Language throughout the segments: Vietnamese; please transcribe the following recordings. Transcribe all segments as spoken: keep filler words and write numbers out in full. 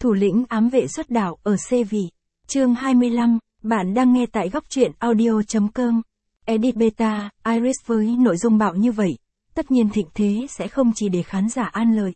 Thủ lĩnh ám vệ xuất đạo ở xê vị. Chương hai mươi lăm, bạn đang nghe tại góc truyện audio.com. Edit Beta, Iris với nội dung bạo như vậy, tất nhiên thịnh thế sẽ không chỉ để khán giả an lợi.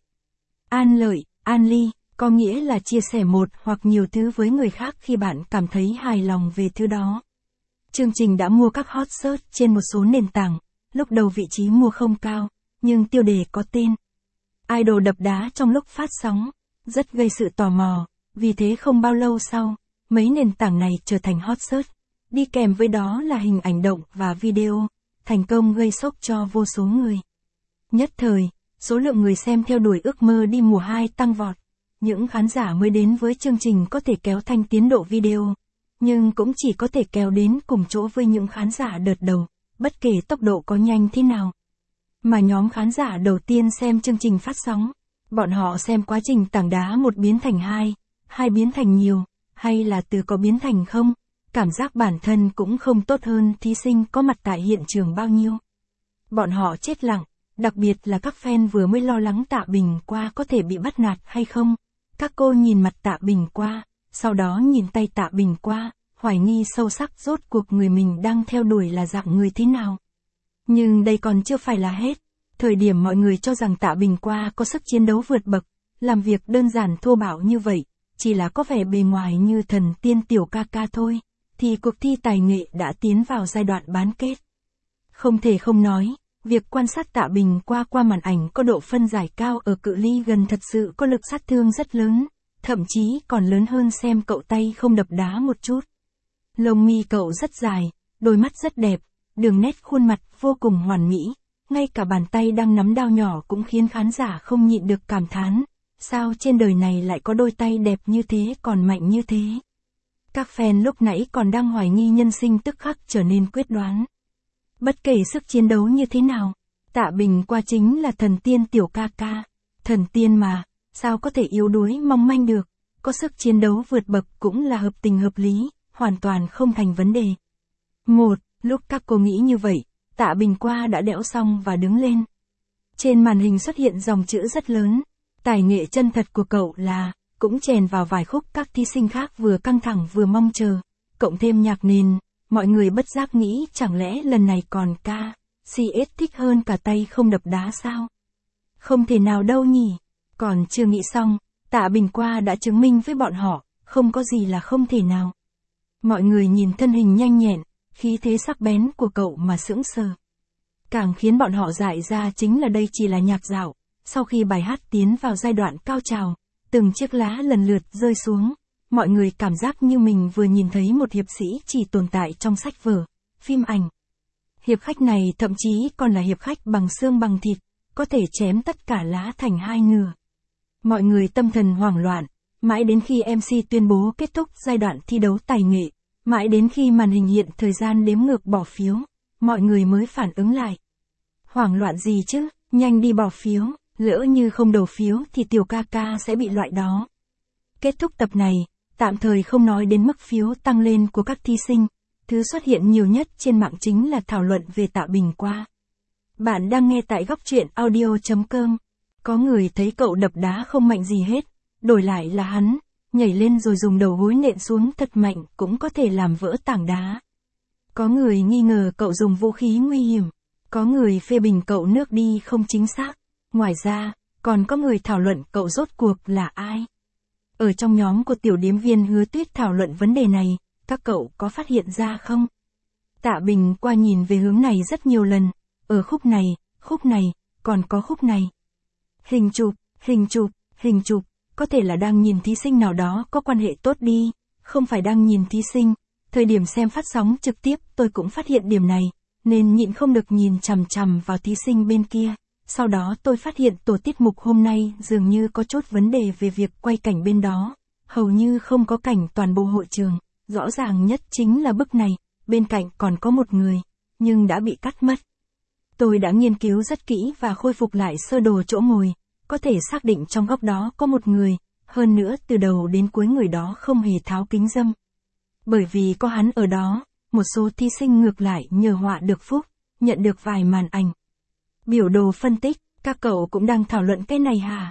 An lợi, an ly, có nghĩa là chia sẻ một hoặc nhiều thứ với người khác khi bạn cảm thấy hài lòng về thứ đó. Chương trình đã mua các hot search trên một số nền tảng, lúc đầu vị trí mua không cao, nhưng tiêu đề có tên Idol đập đá trong lúc phát sóng, rất gây sự tò mò, vì thế không bao lâu sau, mấy nền tảng này trở thành hot search, đi kèm với đó là hình ảnh động và video, thành công gây sốc cho vô số người. Nhất thời, số lượng người xem theo đuổi ước mơ đi mùa hai tăng vọt, những khán giả mới đến với chương trình có thể kéo thanh tiến độ video, nhưng cũng chỉ có thể kéo đến cùng chỗ với những khán giả đợt đầu, bất kể tốc độ có nhanh thế nào. Mà nhóm khán giả đầu tiên xem chương trình phát sóng, bọn họ xem quá trình tảng đá một biến thành hai, hai biến thành nhiều, hay là từ có biến thành không, cảm giác bản thân cũng không tốt hơn thí sinh có mặt tại hiện trường bao nhiêu. Bọn họ chết lặng, đặc biệt là các fan vừa mới lo lắng Tạ Bình Qua có thể bị bắt nạt hay không. Các cô nhìn mặt Tạ Bình Qua, sau đó nhìn tay Tạ Bình Qua, hoài nghi sâu sắc rốt cuộc người mình đang theo đuổi là dạng người thế nào. Nhưng đây còn chưa phải là hết. Thời điểm mọi người cho rằng Tạ Bình Qua có sức chiến đấu vượt bậc, làm việc đơn giản thô bạo như vậy, chỉ là có vẻ bề ngoài như thần tiên tiểu ca ca thôi, thì cuộc thi tài nghệ đã tiến vào giai đoạn bán kết. Không thể không nói, việc quan sát Tạ Bình Qua qua màn ảnh có độ phân giải cao ở cự ly gần thật sự có lực sát thương rất lớn, thậm chí còn lớn hơn xem cậu tay không đập đá một chút. Lông mi cậu rất dài, đôi mắt rất đẹp, đường nét khuôn mặt vô cùng hoàn mỹ. Ngay cả bàn tay đang nắm đao nhỏ cũng khiến khán giả không nhịn được cảm thán, sao trên đời này lại có đôi tay đẹp như thế còn mạnh như thế. Các fan lúc nãy còn đang hoài nghi nhân sinh tức khắc trở nên quyết đoán. Bất kể sức chiến đấu như thế nào, Tạ Bình Qua chính là thần tiên tiểu ca ca. Thần tiên mà, sao có thể yếu đuối mong manh được, có sức chiến đấu vượt bậc cũng là hợp tình hợp lý, hoàn toàn không thành vấn đề. Một, lúc các cô nghĩ như vậy, Tạ Bình Qua đã đẽo xong và đứng lên. Trên màn hình xuất hiện dòng chữ rất lớn, tài nghệ chân thật của cậu là, cũng chèn vào vài khúc các thí sinh khác vừa căng thẳng vừa mong chờ, cộng thêm nhạc nền, mọi người bất giác nghĩ chẳng lẽ lần này còn ca, xê ét thích hơn cả tay không đập đá sao? Không thể nào đâu nhỉ, còn chưa nghĩ xong, Tạ Bình Qua đã chứng minh với bọn họ, không có gì là không thể nào. Mọi người nhìn thân hình nhanh nhẹn, khí thế sắc bén của cậu mà sững sờ. Càng khiến bọn họ dại ra chính là đây chỉ là nhạc dạo, sau khi bài hát tiến vào giai đoạn cao trào, từng chiếc lá lần lượt rơi xuống, mọi người cảm giác như mình vừa nhìn thấy một hiệp sĩ chỉ tồn tại trong sách vở, phim ảnh. Hiệp khách này thậm chí còn là hiệp khách bằng xương bằng thịt, có thể chém tất cả lá thành hai nửa. Mọi người tâm thần hoảng loạn, mãi đến khi em xê tuyên bố kết thúc giai đoạn thi đấu tài nghệ. Mãi đến khi màn hình hiện thời gian đếm ngược bỏ phiếu, mọi người mới phản ứng lại. Hoảng loạn gì chứ, nhanh đi bỏ phiếu, lỡ như không đầu phiếu thì tiểu ca ca sẽ bị loại đó. Kết thúc tập này, tạm thời không nói đến mức phiếu tăng lên của các thí sinh, thứ xuất hiện nhiều nhất trên mạng chính là thảo luận về Tạ Bình Qua. Bạn đang nghe tại góc truyện audio.com. Có người thấy cậu đập đá không mạnh gì hết, đổi lại là hắn. Nhảy lên rồi dùng đầu gối nện xuống thật mạnh cũng có thể làm vỡ tảng đá. Có người nghi ngờ cậu dùng vũ khí nguy hiểm. Có người phê bình cậu nước đi không chính xác. Ngoài ra, còn có người thảo luận cậu rốt cuộc là ai. Ở trong nhóm của tiểu điếm viên Hứa Tuyết thảo luận vấn đề này, các cậu có phát hiện ra không? Tạ Bình Qua nhìn về hướng này rất nhiều lần. Ở khúc này, khúc này, còn có khúc này. Hình chụp, hình chụp, hình chụp. Có thể là đang nhìn thí sinh nào đó có quan hệ tốt đi, không phải đang nhìn thí sinh. Thời điểm xem phát sóng trực tiếp tôi cũng phát hiện điểm này, nên nhịn không được nhìn chằm chằm vào thí sinh bên kia. Sau đó tôi phát hiện tổ tiết mục hôm nay dường như có chút vấn đề về việc quay cảnh bên đó. Hầu như không có cảnh toàn bộ hội trường, rõ ràng nhất chính là bức này, bên cạnh còn có một người, nhưng đã bị cắt mất. Tôi đã nghiên cứu rất kỹ và khôi phục lại sơ đồ chỗ ngồi. Có thể xác định trong góc đó có một người, hơn nữa từ đầu đến cuối người đó không hề tháo kính râm. Bởi vì có hắn ở đó, một số thí sinh ngược lại nhờ họa được phúc, nhận được vài màn ảnh. Biểu đồ phân tích, các cậu cũng đang thảo luận cái này hả?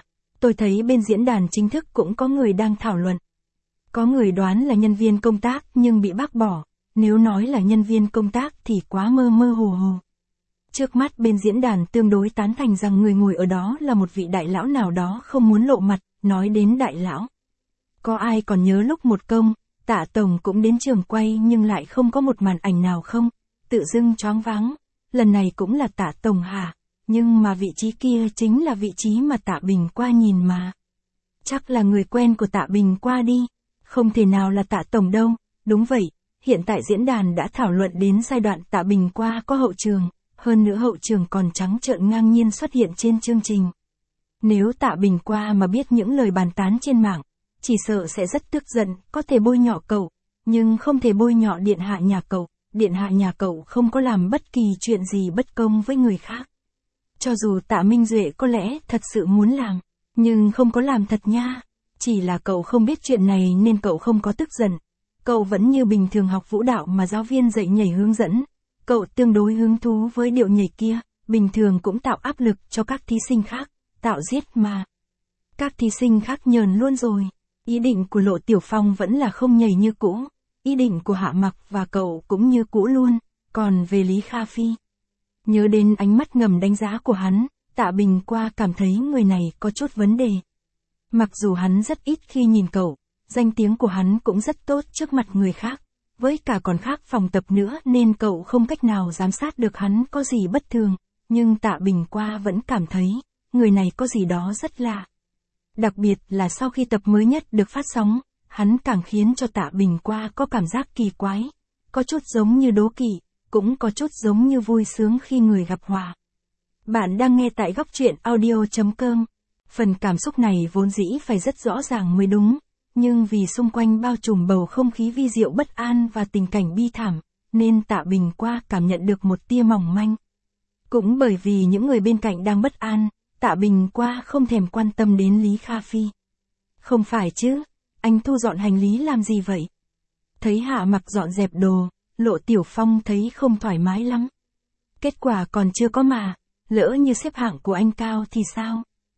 Tôi thấy bên diễn đàn chính thức cũng có người đang thảo luận. Có người đoán là nhân viên công tác nhưng bị bác bỏ, nếu nói là nhân viên công tác thì quá mơ mơ hồ hồ. Trước mắt bên diễn đàn tương đối tán thành rằng người ngồi ở đó là một vị đại lão nào đó không muốn lộ mặt, nói đến đại lão. Có ai còn nhớ lúc một công, Tạ Tổng cũng đến trường quay nhưng lại không có một màn ảnh nào không? Tự dưng choáng váng, lần này cũng là Tạ Tổng hả? Nhưng mà vị trí kia chính là vị trí mà Tạ Bình qua nhìn mà. Chắc là người quen của Tạ Bình qua đi, không thể nào là Tạ Tổng đâu. Đúng vậy, hiện tại diễn đàn đã thảo luận đến giai đoạn Tạ Bình qua có hậu trường, hơn nữa hậu trường còn trắng trợn ngang nhiên xuất hiện trên chương trình. Nếu Tạ Bình qua mà biết những lời bàn tán trên mạng, chỉ sợ sẽ rất tức giận, có thể bôi nhọ cậu, nhưng không thể bôi nhọ điện hạ nhà cậu, điện hạ nhà cậu không có làm bất kỳ chuyện gì bất công với người khác. Cho dù Tạ Minh Duệ có lẽ thật sự muốn làm, nhưng không có làm thật nha, chỉ là cậu không biết chuyện này nên cậu không có tức giận. Cậu vẫn như bình thường học vũ đạo mà giáo viên dạy nhảy hướng dẫn, cậu tương đối hứng thú với điệu nhảy kia, bình thường cũng tạo áp lực cho các thí sinh khác, tạo giết mà. Các thí sinh khác nhờn luôn rồi. Ý định của Lộ Tiểu Phong vẫn là không nhảy như cũ, ý định của Hạ Mặc và cậu cũng như cũ luôn, còn về Lý Kha Phi. Nhớ đến ánh mắt ngầm đánh giá của hắn, Tạ Bình qua cảm thấy người này có chút vấn đề. Mặc dù hắn rất ít khi nhìn cậu, danh tiếng của hắn cũng rất tốt trước mặt người khác, với cả còn khác phòng tập nữa nên cậu không cách nào giám sát được hắn có gì bất thường, nhưng Tạ Bình qua vẫn cảm thấy, người này có gì đó rất lạ. Đặc biệt là sau khi tập mới nhất được phát sóng, hắn càng khiến cho Tạ Bình qua có cảm giác kỳ quái, có chút giống như đố kỵ, cũng có chút giống như vui sướng khi người gặp họa. Bạn đang nghe tại góc truyện audio chấm com. Phần cảm xúc này vốn dĩ phải rất rõ ràng mới đúng, nhưng vì xung quanh bao trùm bầu không khí vi diệu bất an và tình cảnh bi thảm, nên Tạ Bình qua cảm nhận được một tia mỏng manh. Cũng bởi vì những người bên cạnh đang bất an, Tạ Bình qua không thèm quan tâm đến Lý Kha Phi. Không phải chứ, anh thu dọn hành lý làm gì vậy? Thấy Hạ Mặc dọn dẹp đồ, Lộ Tiểu Phong thấy không thoải mái lắm. Kết quả còn chưa có mà, lỡ như xếp hạng của anh cao thì sao?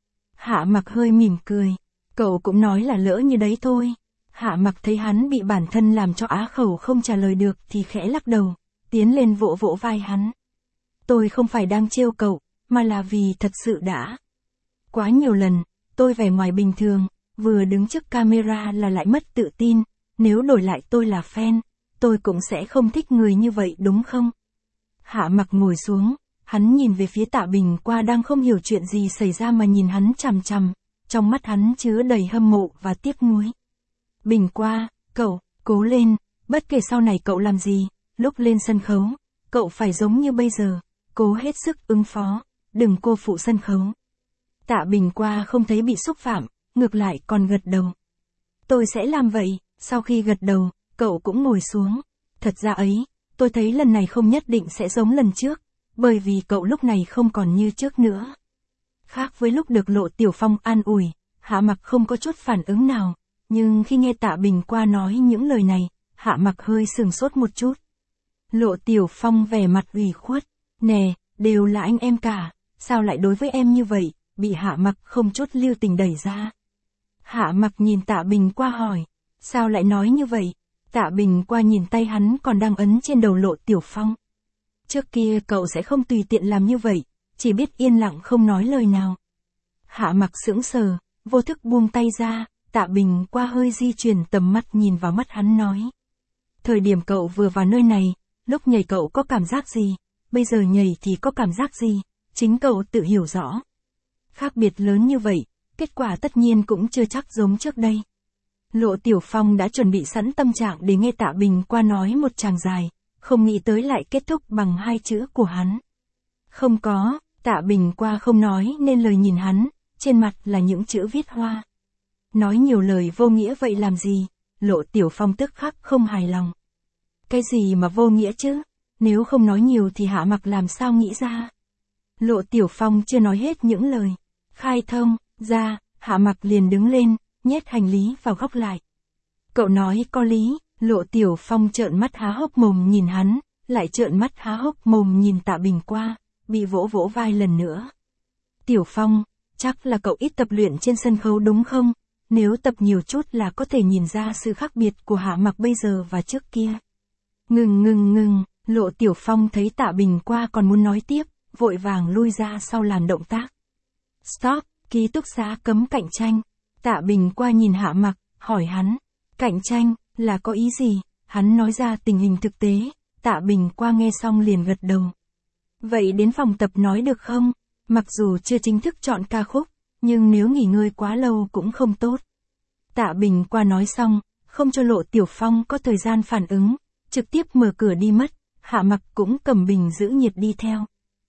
Hạ Mặc hơi mỉm cười, cậu cũng nói là lỡ như đấy thôi. Hạ Mặc thấy hắn bị bản thân làm cho á khẩu không trả lời được thì khẽ lắc đầu, tiến lên vỗ vỗ vai hắn. Tôi không phải đang trêu cậu, mà là vì thật sự đã. Quá nhiều lần, tôi vẻ ngoài bình thường, vừa đứng trước camera là lại mất tự tin, nếu đổi lại tôi là fan, tôi cũng sẽ không thích người như vậy đúng không? Hạ Mặc ngồi xuống, hắn nhìn về phía Tạ Bình qua đang không hiểu chuyện gì xảy ra mà nhìn hắn chằm chằm, trong mắt hắn chứa đầy hâm mộ và tiếc nuối. Bình qua, cậu, cố lên, bất kể sau này cậu làm gì, lúc lên sân khấu, cậu phải giống như bây giờ, cố hết sức ứng phó, đừng cô phụ sân khấu. Tạ Bình qua không thấy bị xúc phạm, ngược lại còn gật đầu. Tôi sẽ làm vậy, sau khi gật đầu, cậu cũng ngồi xuống. Thật ra ấy, tôi thấy lần này không nhất định sẽ giống lần trước, bởi vì cậu lúc này không còn như trước nữa. Khác với lúc được Lộ Tiểu Phong an ủi, Hạ Mặc không có chút phản ứng nào, nhưng khi nghe Tạ Bình qua nói những lời này, Hạ Mặc hơi sừng sốt một chút. Lộ Tiểu Phong vẻ mặt ủy khuất, nè, đều là anh em cả, sao lại đối với em như vậy, bị Hạ Mặc không chút lưu tình đẩy ra. Hạ Mặc nhìn Tạ Bình qua hỏi, sao lại nói như vậy? Tạ Bình qua nhìn tay hắn còn đang ấn trên đầu Lộ Tiểu Phong. Trước kia cậu sẽ không tùy tiện làm như vậy, chỉ biết yên lặng không nói lời nào. Hạ Mặc sững sờ, vô thức buông tay ra, Tạ Bình qua hơi di chuyển tầm mắt nhìn vào mắt hắn nói. Thời điểm cậu vừa vào nơi này, lúc nhảy cậu có cảm giác gì, bây giờ nhảy thì có cảm giác gì, chính cậu tự hiểu rõ. Khác biệt lớn như vậy, kết quả tất nhiên cũng chưa chắc giống trước đây. Lộ Tiểu Phong đã chuẩn bị sẵn tâm trạng để nghe Tạ Bình qua nói một tràng dài, không nghĩ tới lại kết thúc bằng hai chữ của hắn. Không có, Tạ Bình qua không nói nên lời nhìn hắn, trên mặt là những chữ viết hoa. Nói nhiều lời vô nghĩa vậy làm gì? Lộ Tiểu Phong tức khắc không hài lòng. Cái gì mà vô nghĩa chứ? Nếu không nói nhiều thì Hạ Mặc làm sao nghĩ ra? Lộ Tiểu Phong chưa nói hết những lời. Khai thông, ra, Hạ Mặc liền đứng lên, nhét hành lý vào góc lại. Cậu nói có lý, Lộ Tiểu Phong trợn mắt há hốc mồm nhìn hắn, lại trợn mắt há hốc mồm nhìn Tạ Bình qua, bị vỗ vỗ vai lần nữa. Tiểu Phong, Chắc là cậu ít tập luyện trên sân khấu đúng không? Nếu tập nhiều chút là có thể nhìn ra sự khác biệt của Hạ Mặc bây giờ và trước kia. Ngừng ngừng ngừng, Lộ Tiểu Phong thấy Tạ Bình qua còn muốn nói tiếp, vội vàng lui ra sau làm động tác. Stop, ký túc xá cấm cạnh tranh. Tạ Bình qua nhìn Hạ Mặc, hỏi hắn, cạnh tranh, là có ý gì? Hắn nói ra tình hình thực tế, Tạ Bình qua nghe xong liền gật đầu. Vậy đến phòng tập nói được không? Mặc dù chưa chính thức chọn ca khúc, nhưng nếu nghỉ ngơi quá lâu cũng không tốt. Tạ Bình qua nói xong, không cho Lộ Tiểu Phong có thời gian phản ứng, trực tiếp mở cửa đi mất, Hạ Mặc cũng cầm bình giữ nhiệt đi theo.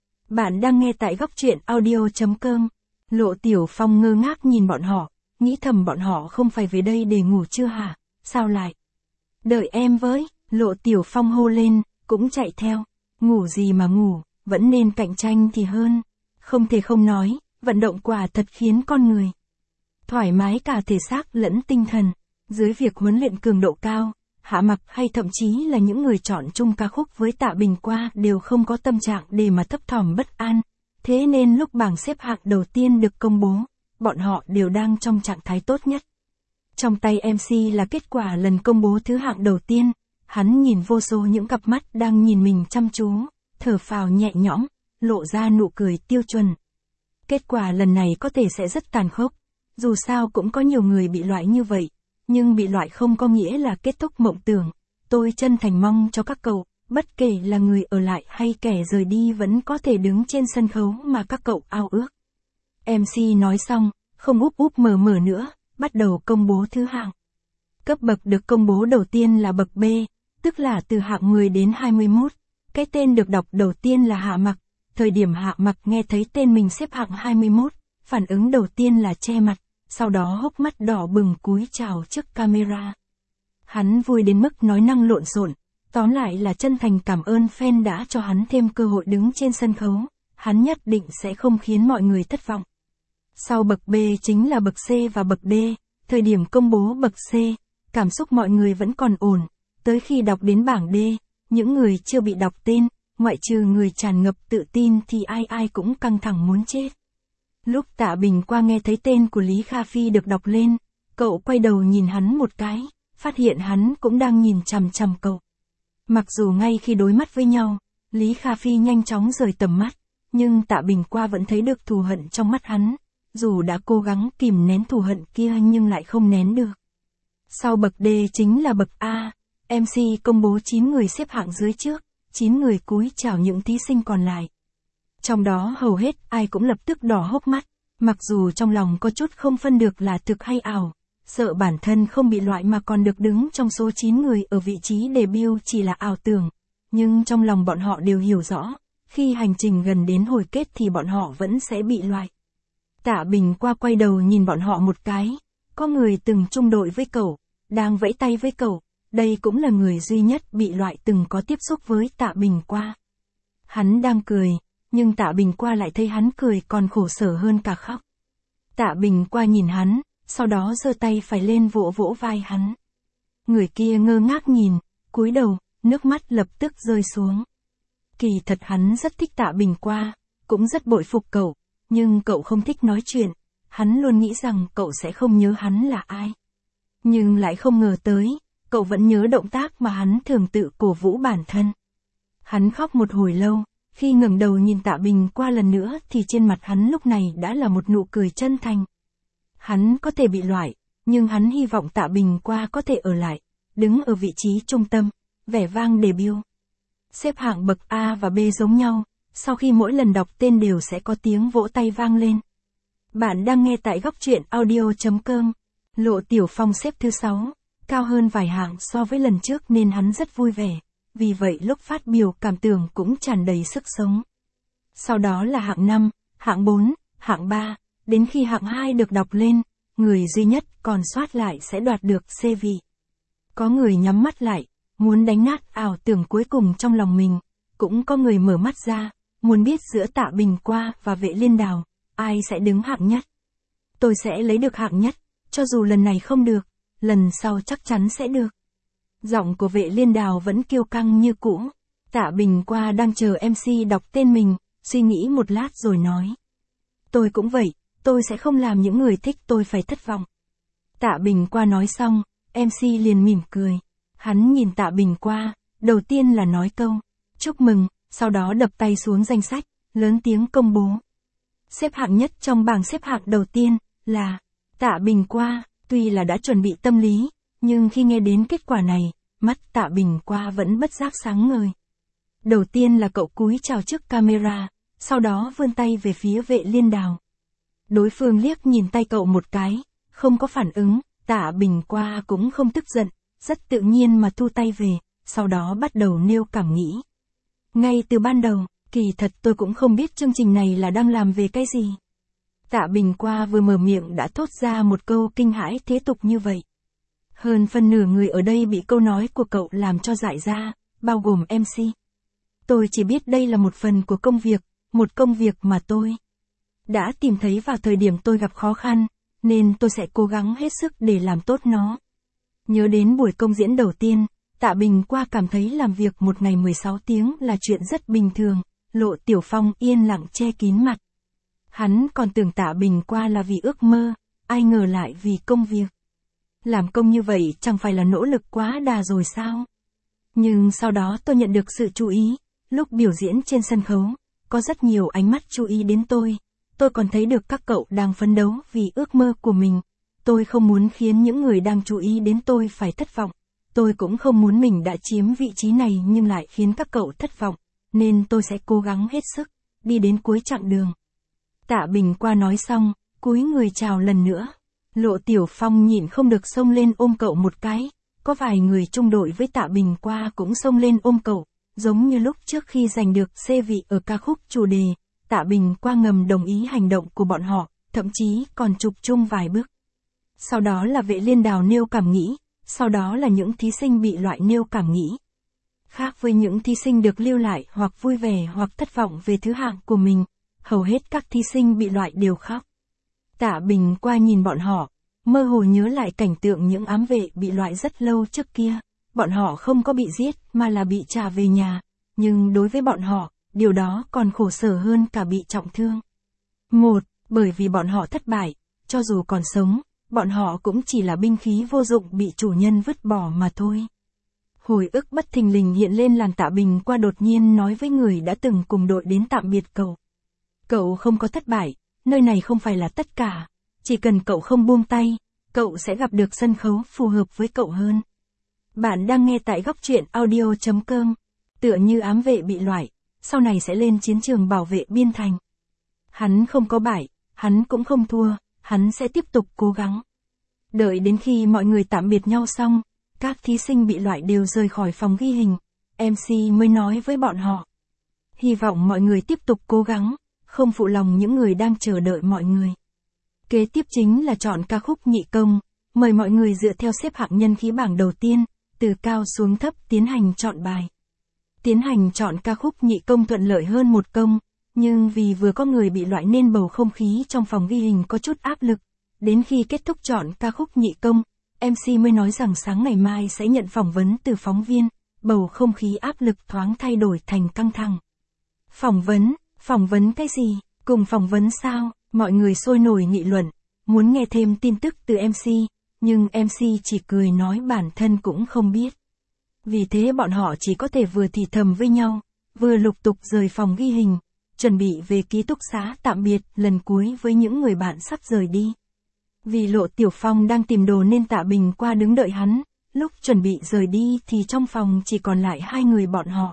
Bạn đang nghe tại góc truyện audio chấm com. Lộ Tiểu Phong ngơ ngác nhìn bọn họ, nghĩ thầm bọn họ không phải về đây để ngủ chưa hả? Sao lại? Đợi em với, Lộ Tiểu Phong hô lên, cũng chạy theo. Ngủ gì mà ngủ, vẫn nên cạnh tranh thì hơn. Không thể không nói, vận động quả thật khiến con người thoải mái cả thể xác lẫn tinh thần. Dưới việc huấn luyện cường độ cao, Hạ Mặc hay thậm chí là những người chọn chung ca khúc với Tạ Bình qua đều không có tâm trạng để mà thấp thỏm bất an. Thế nên lúc bảng xếp hạng đầu tiên được công bố, bọn họ đều đang trong trạng thái tốt nhất. Trong tay em xê là kết quả lần công bố thứ hạng đầu tiên, hắn nhìn vô số những cặp mắt đang nhìn mình chăm chú, thở phào nhẹ nhõm, lộ ra nụ cười tiêu chuẩn. Kết quả lần này có thể sẽ rất tàn khốc, dù sao cũng có nhiều người bị loại như vậy, nhưng bị loại không có nghĩa là kết thúc mộng tưởng. Tôi chân thành mong cho các cậu, bất kể là người ở lại hay kẻ rời đi vẫn có thể đứng trên sân khấu mà các cậu ao ước. em xê nói xong, không úp úp mở mở nữa, bắt đầu công bố thứ hạng. Cấp bậc được công bố đầu tiên là bậc B, tức là từ hạng mười đến hai mươi mốt. Cái tên được đọc đầu tiên là Hạ Mặc. Thời điểm Hạ Mặc nghe thấy tên mình xếp hạng hai mươi mốt, phản ứng đầu tiên là che mặt, sau đó hốc mắt đỏ bừng cúi chào trước camera. Hắn vui đến mức nói năng lộn xộn, tóm lại là chân thành cảm ơn fan đã cho hắn thêm cơ hội đứng trên sân khấu, hắn nhất định sẽ không khiến mọi người thất vọng. Sau bậc B chính là bậc C và bậc D, thời điểm công bố bậc C, cảm xúc mọi người vẫn còn ổn, tới khi đọc đến bảng D, những người chưa bị đọc tên, ngoại trừ người tràn ngập tự tin thì ai ai cũng căng thẳng muốn chết. Lúc Tạ Bình qua nghe thấy tên của Lý Kha Phi được đọc lên, cậu quay đầu nhìn hắn một cái, phát hiện hắn cũng đang nhìn chằm chằm cậu. Mặc dù ngay khi đối mắt với nhau, Lý Kha Phi nhanh chóng rời tầm mắt, nhưng Tạ Bình qua vẫn thấy được thù hận trong mắt hắn, dù đã cố gắng kìm nén thù hận kia nhưng lại không nén được. Sau bậc D chính là bậc A, em xê công bố chín người xếp hạng dưới trước, chín người cúi chào những thí sinh còn lại. Trong đó hầu hết ai cũng lập tức đỏ hốc mắt, mặc dù trong lòng có chút không phân được là thực hay ảo, sợ bản thân không bị loại mà còn được đứng trong số chín người ở vị trí debut chỉ là ảo tưởng, nhưng trong lòng bọn họ đều hiểu rõ, khi hành trình gần đến hồi kết thì bọn họ vẫn sẽ bị loại. Tạ Bình qua quay đầu nhìn bọn họ một cái, có người từng chung đội với cậu, đang vẫy tay với cậu, đây cũng là người duy nhất bị loại từng có tiếp xúc với Tạ Bình qua. Hắn đang cười, nhưng Tạ Bình qua lại thấy hắn cười còn khổ sở hơn cả khóc. Tạ Bình qua nhìn hắn, sau đó giơ tay phải lên vỗ vỗ vai hắn. Người kia ngơ ngác nhìn, cúi đầu, nước mắt lập tức rơi xuống. Kỳ thật hắn rất thích Tạ Bình qua, cũng rất bội phục cậu, nhưng cậu không thích nói chuyện, hắn luôn nghĩ rằng cậu sẽ không nhớ hắn là ai. Nhưng lại không ngờ tới, cậu vẫn nhớ động tác mà hắn thường tự cổ vũ bản thân. Hắn khóc một hồi lâu, khi ngẩng đầu nhìn Tạ Bình qua lần nữa thì trên mặt hắn lúc này đã là một nụ cười chân thành. Hắn có thể bị loại, nhưng hắn hy vọng Tạ Bình qua có thể ở lại, đứng ở vị trí trung tâm, vẻ vang debut. Xếp hạng bậc A và B giống nhau, sau khi mỗi lần đọc tên đều sẽ có tiếng vỗ tay vang lên. Bạn đang nghe tại góc truyện audio chấm com. Lộ Tiểu Phong xếp thứ sáu, cao hơn vài hạng so với lần trước nên hắn rất vui vẻ, vì vậy lúc phát biểu cảm tưởng cũng tràn đầy sức sống. Sau đó là hạng năm, hạng bốn, hạng ba, đến khi hạng hai được đọc lên, người duy nhất còn sót lại sẽ đoạt được C vị. Có người nhắm mắt lại, muốn đánh nát ảo tưởng cuối cùng trong lòng mình, cũng có người mở mắt ra, muốn biết giữa Tạ Bình qua và Vệ Liên Đào, ai sẽ đứng hạng nhất. Tôi sẽ lấy được hạng nhất, cho dù lần này không được, lần sau chắc chắn sẽ được. Giọng của Vệ Liên Đào vẫn kiêu căng như cũ. Tạ Bình qua đang chờ em xê đọc tên mình, suy nghĩ một lát rồi nói. Tôi cũng vậy, tôi sẽ không làm những người thích tôi phải thất vọng. Tạ Bình Qua nói xong, em xê liền mỉm cười. Hắn nhìn Tạ Bình Qua, đầu tiên là nói câu, chúc mừng, sau đó đập tay xuống danh sách, lớn tiếng công bố. Xếp hạng nhất trong bảng xếp hạng đầu tiên, là Tạ Bình Qua. Tuy là đã chuẩn bị tâm lý, nhưng khi nghe đến kết quả này, mắt Tạ Bình Qua vẫn bất giác sáng ngời. Đầu tiên là cậu cúi chào trước camera, sau đó vươn tay về phía Vệ Liên Đào. Đối phương liếc nhìn tay cậu một cái, không có phản ứng, Tạ Bình Qua cũng không tức giận, rất tự nhiên mà thu tay về, sau đó bắt đầu nêu cảm nghĩ. Ngay từ ban đầu, kỳ thật tôi cũng không biết chương trình này là đang làm về cái gì. Tạ Bình Qua vừa mở miệng đã thốt ra một câu kinh hãi thế tục như vậy. Hơn phân nửa người ở đây bị câu nói của cậu làm cho dại ra, bao gồm em xê. Tôi chỉ biết đây là một phần của công việc, một công việc mà tôi đã tìm thấy vào thời điểm tôi gặp khó khăn, nên tôi sẽ cố gắng hết sức để làm tốt nó. Nhớ đến buổi công diễn đầu tiên, Tạ Bình Qua cảm thấy làm việc một ngày mười sáu tiếng là chuyện rất bình thường, Lộ Tiểu Phong yên lặng che kín mặt. Hắn còn tưởng Tạ Bình Qua là vì ước mơ, ai ngờ lại vì công việc. Làm công như vậy chẳng phải là nỗ lực quá đà rồi sao? Nhưng sau đó tôi nhận được sự chú ý, lúc biểu diễn trên sân khấu, có rất nhiều ánh mắt chú ý đến tôi. Tôi còn thấy được các cậu đang phấn đấu vì ước mơ của mình. Tôi không muốn khiến những người đang chú ý đến tôi phải thất vọng. Tôi cũng không muốn mình đã chiếm vị trí này nhưng lại khiến các cậu thất vọng, nên tôi sẽ cố gắng hết sức, đi đến cuối chặng đường. Tạ Bình Qua nói xong, cúi người chào lần nữa. Lộ Tiểu Phong nhịn không được xông lên ôm cậu một cái, có vài người chung đội với Tạ Bình Qua cũng xông lên ôm cậu, giống như lúc trước khi giành được xê vị ở ca khúc chủ đề, Tạ Bình Qua ngầm đồng ý hành động của bọn họ, thậm chí còn chụp chung vài bước. Sau đó là Vệ Liên Đào nêu cảm nghĩ, sau đó là những thí sinh bị loại nêu cảm nghĩ. Khác với những thí sinh được lưu lại hoặc vui vẻ hoặc thất vọng về thứ hạng của mình, hầu hết các thí sinh bị loại đều khóc. Tạ Bình Qua nhìn bọn họ, mơ hồ nhớ lại cảnh tượng những ám vệ bị loại rất lâu trước kia. Bọn họ không có bị giết mà là bị trả về nhà, nhưng đối với bọn họ, điều đó còn khổ sở hơn cả bị trọng thương. Một, bởi vì bọn họ thất bại, cho dù còn sống, bọn họ cũng chỉ là binh khí vô dụng bị chủ nhân vứt bỏ mà thôi. Hồi ức bất thình lình hiện lên làn Tạ Bình Qua đột nhiên nói với người đã từng cùng đội đến tạm biệt cậu. Cậu không có thất bại, nơi này không phải là tất cả, chỉ cần cậu không buông tay, cậu sẽ gặp được sân khấu phù hợp với cậu hơn. Bạn đang nghe tại góc truyện audio chấm com. Tựa như ám vệ bị loại, sau này sẽ lên chiến trường bảo vệ biên thành. Hắn không có bại, hắn cũng không thua, hắn sẽ tiếp tục cố gắng. Đợi đến khi mọi người tạm biệt nhau xong, các thí sinh bị loại đều rời khỏi phòng ghi hình, em xê mới nói với bọn họ. Hy vọng mọi người tiếp tục cố gắng, không phụ lòng những người đang chờ đợi mọi người. Kế tiếp chính là chọn ca khúc nhị công, mời mọi người dựa theo xếp hạng nhân khí bảng đầu tiên, từ cao xuống thấp tiến hành chọn bài. Tiến hành chọn ca khúc nhị công thuận lợi hơn một công, nhưng vì vừa có người bị loại nên bầu không khí trong phòng ghi hình có chút áp lực. Đến khi kết thúc chọn ca khúc nhị công, em xê mới nói rằng sáng ngày mai sẽ nhận phỏng vấn từ phóng viên, bầu không khí áp lực thoáng thay đổi thành căng thẳng. Phỏng vấn, phỏng vấn cái gì, cùng phỏng vấn sao, mọi người sôi nổi nghị luận, muốn nghe thêm tin tức từ em xê, nhưng em xê chỉ cười nói bản thân cũng không biết. Vì thế bọn họ chỉ có thể vừa thì thầm với nhau, vừa lục tục rời phòng ghi hình, chuẩn bị về ký túc xá tạm biệt lần cuối với những người bạn sắp rời đi. Vì Lộ Tiểu Phong đang tìm đồ nên Tạ Bình Qua đứng đợi hắn, lúc chuẩn bị rời đi thì trong phòng chỉ còn lại hai người bọn họ.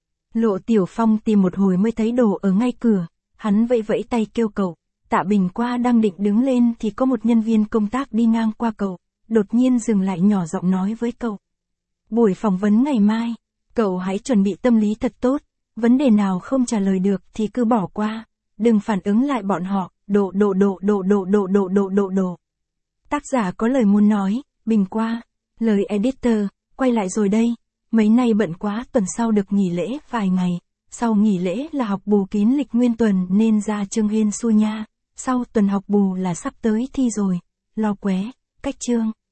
Lộ Tiểu Phong tìm một hồi mới thấy đồ ở ngay cửa, hắn vẫy vẫy tay kêu cậu. Tạ Bình Qua đang định đứng lên thì có một nhân viên công tác đi ngang qua cậu, đột nhiên dừng lại nhỏ giọng nói với cậu. Buổi phỏng vấn ngày mai, cậu hãy chuẩn bị tâm lý thật tốt, vấn đề nào không trả lời được thì cứ bỏ qua, đừng phản ứng lại bọn họ, độ độ độ độ độ độ độ độ độ độ. Tác giả có lời muốn nói, Bình Qua, lời editor, quay lại rồi đây, mấy nay bận quá tuần sau được nghỉ lễ vài ngày, sau nghỉ lễ là học bù kín lịch nguyên tuần nên ra chương hên xui nha, sau tuần học bù là sắp tới thi rồi, lo qué, cách chương.